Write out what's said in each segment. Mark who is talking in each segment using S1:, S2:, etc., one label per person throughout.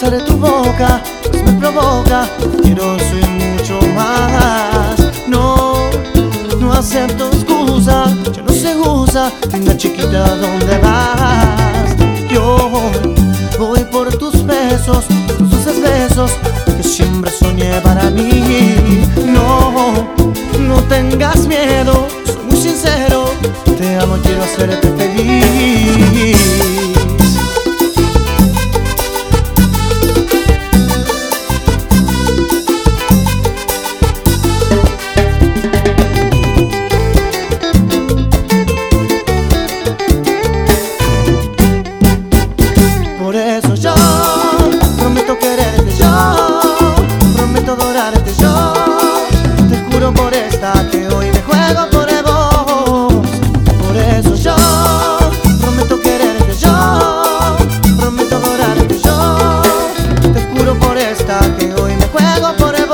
S1: besar tu boca, pues me provoca. Quiero ser mucho más. No, no acepto excusa, ya no se usa. Linda chiquita, ¿dónde vas? Yo voy por tus besos, tus dulces besos que siempre soñé para mí. No, no tengas miedo, soy muy sincero. Te amo, quiero hacerte feliz. Por eso yo prometo quererte, yo prometo adorarte, yo te juro por esta que hoy me juego por vos. Por eso yo prometo quererte, yo prometo adorarte, yo te juro por esta que hoy me juego por vos.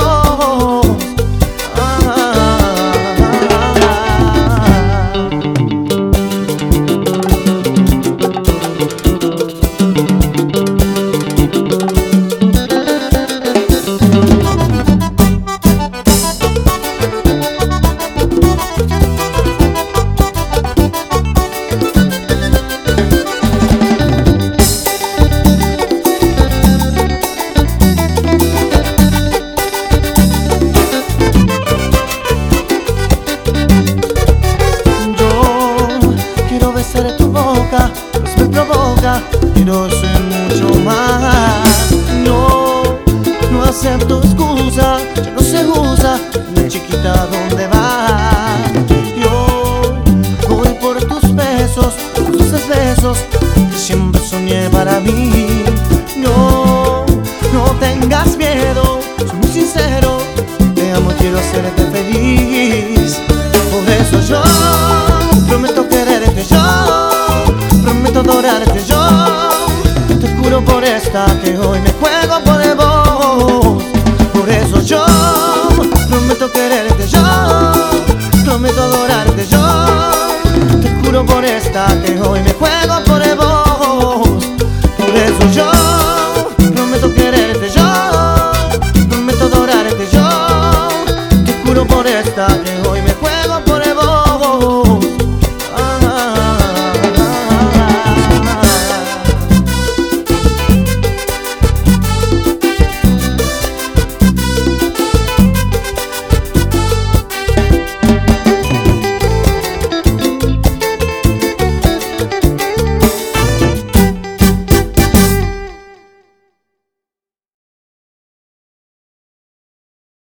S1: Besar tu boca, pues me provoca. Quiero ser mucho más. No, no acepto excusa, ya no se usa. Mi chiquita, ¿dónde vas? Yo voy por tus besos, tus dulces besos que siempre soñé para mí. No, no tengas miedo, soy muy sincero. Te amo, quiero hacerte feliz. Por eso yo prometo quererte, yo prometo adorarte, yo te juro por esta que hoy me juego por vos. Por eso yo prometo quererte, yo prometo adorarte, yo te juro por esta que hoy me juego por vos. Por eso yo prometo quererte, yo prometo adorarte, yo te juro por esta que